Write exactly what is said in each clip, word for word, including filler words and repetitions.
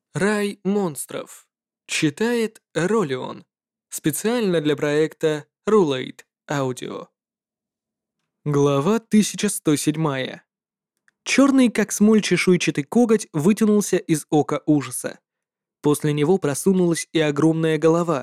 Рай монстров. Читает Ролион. Специально для проекта Rulate Audio. Глава тысяча сто семь. Черный, как смоль чешуйчатый коготь, вытянулся из ока ужаса. После него просунулась и огромная голова.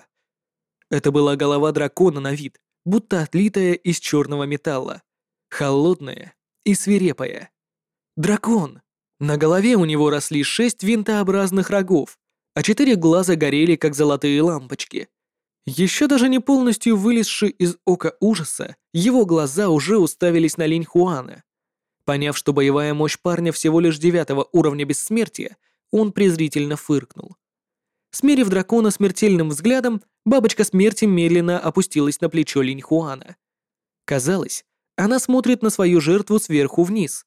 Это была голова дракона на вид, будто отлитая из черного металла. Холодная и свирепая. Дракон! На голове у него росли шесть винтообразных рогов, а четыре глаза горели, как золотые лампочки. Еще даже не полностью вылезши из ока ужаса, его глаза уже уставились на Линь Хуана. Поняв, что боевая мощь парня всего лишь девятого уровня бессмертия, он презрительно фыркнул. Смерив дракона смертельным взглядом, бабочка смерти медленно опустилась на плечо Линь Хуана. Казалось, она смотрит на свою жертву сверху вниз.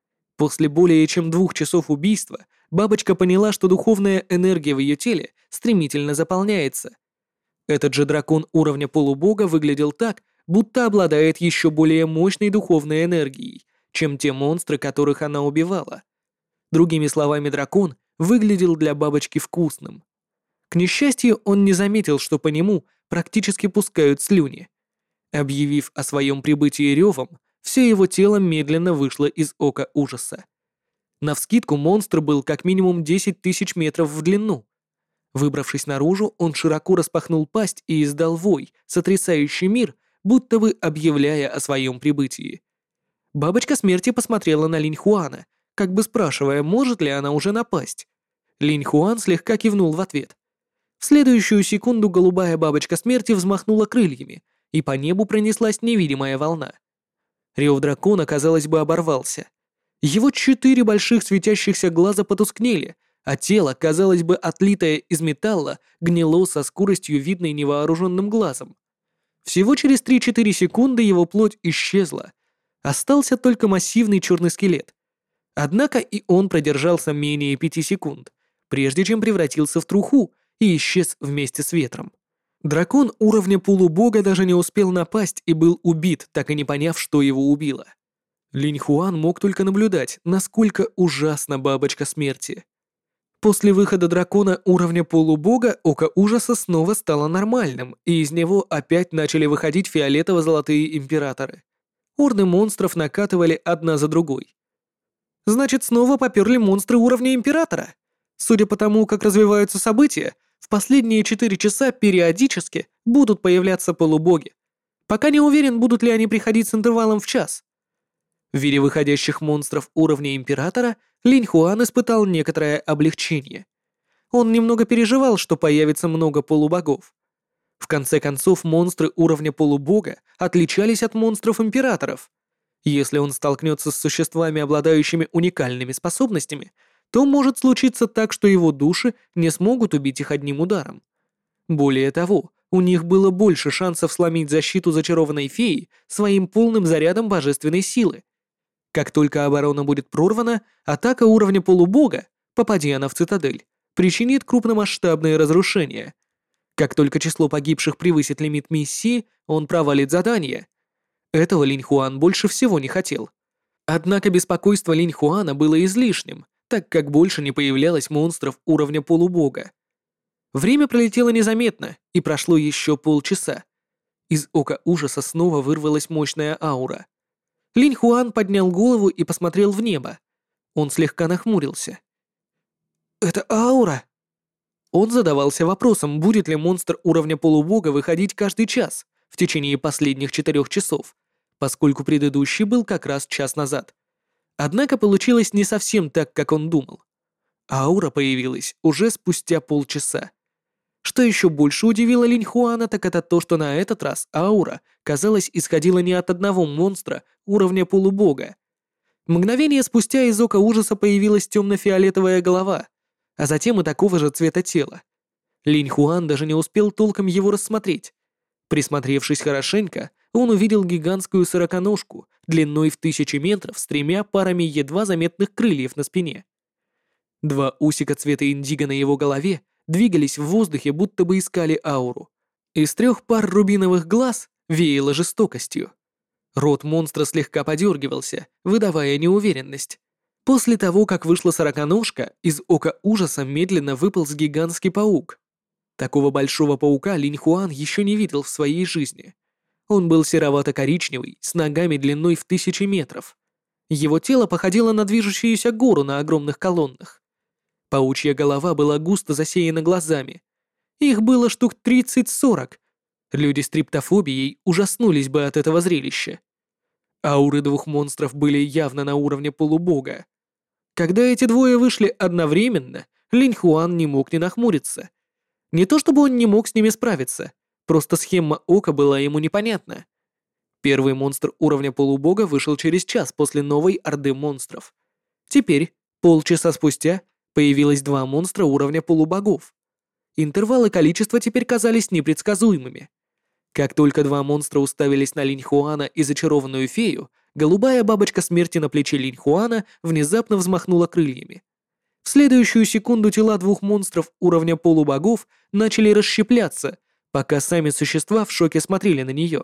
После более чем двух часов убийства бабочка поняла, что духовная энергия в ее теле стремительно заполняется. Этот же дракон уровня полубога выглядел так, будто обладает еще более мощной духовной энергией, чем те монстры, которых она убивала. Другими словами, дракон выглядел для бабочки вкусным. К несчастью, он не заметил, что по нему практически пускают слюни. Объявив о своем прибытии ревом, все его тело медленно вышло из ока ужаса. Навскидку монстр был как минимум десять тысяч метров в длину. Выбравшись наружу, он широко распахнул пасть и издал вой, сотрясающий мир, будто бы объявляя о своем прибытии. Бабочка смерти посмотрела на Линь Хуана, как бы спрашивая, может ли она уже напасть. Линь Хуан слегка кивнул в ответ. В следующую секунду голубая бабочка смерти взмахнула крыльями, и по небу пронеслась невидимая волна. Рев дракона, казалось бы, оборвался. Его четыре больших светящихся глаза потускнели, а тело, казалось бы, отлитое из металла, гнило со скоростью, видной невооруженным глазом. Всего через три-четыре секунды его плоть исчезла. Остался только массивный черный скелет. Однако и он продержался менее пяти секунд, прежде чем превратился в труху и исчез вместе с ветром. Дракон уровня полубога даже не успел напасть и был убит, так и не поняв, что его убило. Линь Хуан мог только наблюдать, насколько ужасна бабочка смерти. После выхода дракона уровня полубога око ужаса снова стало нормальным, и из него опять начали выходить фиолетово-золотые императоры. Орды монстров накатывали одна за другой. Значит, снова поперли монстры уровня императора. Судя по тому, как развиваются события, в последние четыре часа периодически будут появляться полубоги. Пока не уверен, будут ли они приходить с интервалом в час. В виде выходящих монстров уровня Императора Линь Хуан испытал некоторое облегчение. Он немного переживал, что появится много полубогов. В конце концов, монстры уровня полубога отличались от монстров Императоров. Если он столкнется с существами, обладающими уникальными способностями, то может случиться так, что его души не смогут убить их одним ударом. Более того, у них было больше шансов сломить защиту зачарованной феи своим полным зарядом божественной силы. Как только оборона будет прорвана, атака уровня полубога, попади она в цитадель, причинит крупномасштабные разрушения. Как только число погибших превысит лимит миссии, он провалит задание. Этого Линь Хуан больше всего не хотел. Однако беспокойство Линь Хуана было излишним, так как больше не появлялось монстров уровня полубога. Время пролетело незаметно, и прошло еще полчаса. Из ока ужаса снова вырвалась мощная аура. Линь Хуан поднял голову и посмотрел в небо. Он слегка нахмурился. «Это аура?» Он задавался вопросом, будет ли монстр уровня полубога выходить каждый час в течение последних четырех часов, поскольку предыдущий был как раз час назад. Однако получилось не совсем так, как он думал. Аура появилась уже спустя полчаса. Что еще больше удивило Линь Хуана, так это то, что на этот раз аура, казалось, исходила не от одного монстра уровня полубога. Мгновение спустя из ока ужаса появилась темно-фиолетовая голова, а затем и такого же цвета тела. Линь Хуан даже не успел толком его рассмотреть. Присмотревшись хорошенько, он увидел гигантскую сороконожку длиной в тысячи метров с тремя парами едва заметных крыльев на спине. Два усика цвета индиго на его голове двигались в воздухе, будто бы искали ауру. Из трех пар рубиновых глаз веяло жестокостью. Рот монстра слегка подергивался, выдавая неуверенность. После того, как вышла сороконожка, из ока ужаса медленно выполз гигантский паук. Такого большого паука Линь Хуан еще не видел в своей жизни. Он был серовато-коричневый, с ногами длиной в тысячи метров. Его тело походило на движущуюся гору на огромных колоннах. Паучья голова была густо засеяна глазами. Их было штук тридцать-сорок. Люди с триптофобией ужаснулись бы от этого зрелища. Ауры двух монстров были явно на уровне полубога. Когда эти двое вышли одновременно, Линь Хуан не мог не нахмуриться. Не то чтобы он не мог с ними справиться, просто схема ока была ему непонятна. Первый монстр уровня полубога вышел через час после новой орды монстров. Теперь, полчаса спустя, появилось два монстра уровня полубогов. Интервалы количества теперь казались непредсказуемыми. Как только два монстра уставились на Линь Хуана и зачарованную фею, голубая бабочка смерти на плече Линь Хуана внезапно взмахнула крыльями. В следующую секунду тела двух монстров уровня полубогов начали расщепляться, пока сами существа в шоке смотрели на нее.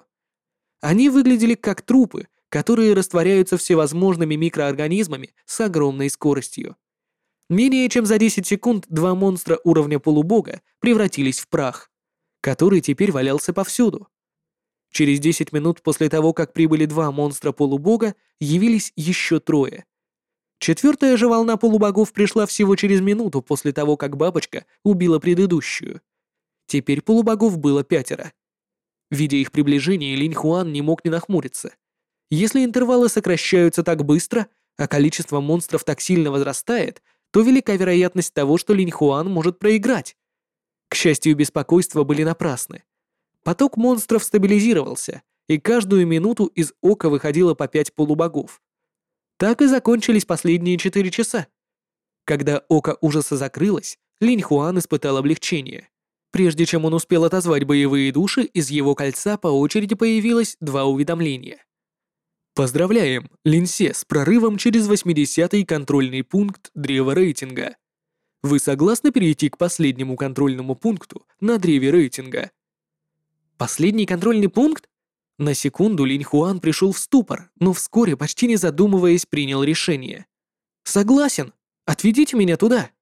Они выглядели как трупы, которые растворяются всевозможными микроорганизмами с огромной скоростью. Менее чем за десять секунд два монстра уровня полубога превратились в прах, который теперь валялся повсюду. Через десять минут после того, как прибыли два монстра полубога, явились еще трое. Четвертая же волна полубогов пришла всего через минуту после того, как бабочка убила предыдущую. Теперь полубогов было пятеро. Видя их приближение, Линь Хуан не мог не нахмуриться. Если интервалы сокращаются так быстро, а количество монстров так сильно возрастает, то велика вероятность того, что Линь Хуан может проиграть. К счастью, беспокойства были напрасны. Поток монстров стабилизировался, и каждую минуту из ока выходило по пять полубогов. Так и закончились последние четыре часа. Когда око ужаса закрылось, Линь Хуан испытал облегчение. Прежде чем он успел отозвать боевые души, из его кольца по очереди появилось два уведомления. Поздравляем, Линьсе, с прорывом через восьмидесятый контрольный пункт древа рейтинга. Вы согласны перейти к последнему контрольному пункту на древе рейтинга? Последний контрольный пункт? На секунду Линь Хуан пришел в ступор, но вскоре, почти не задумываясь, принял решение. Согласен, отведите меня туда.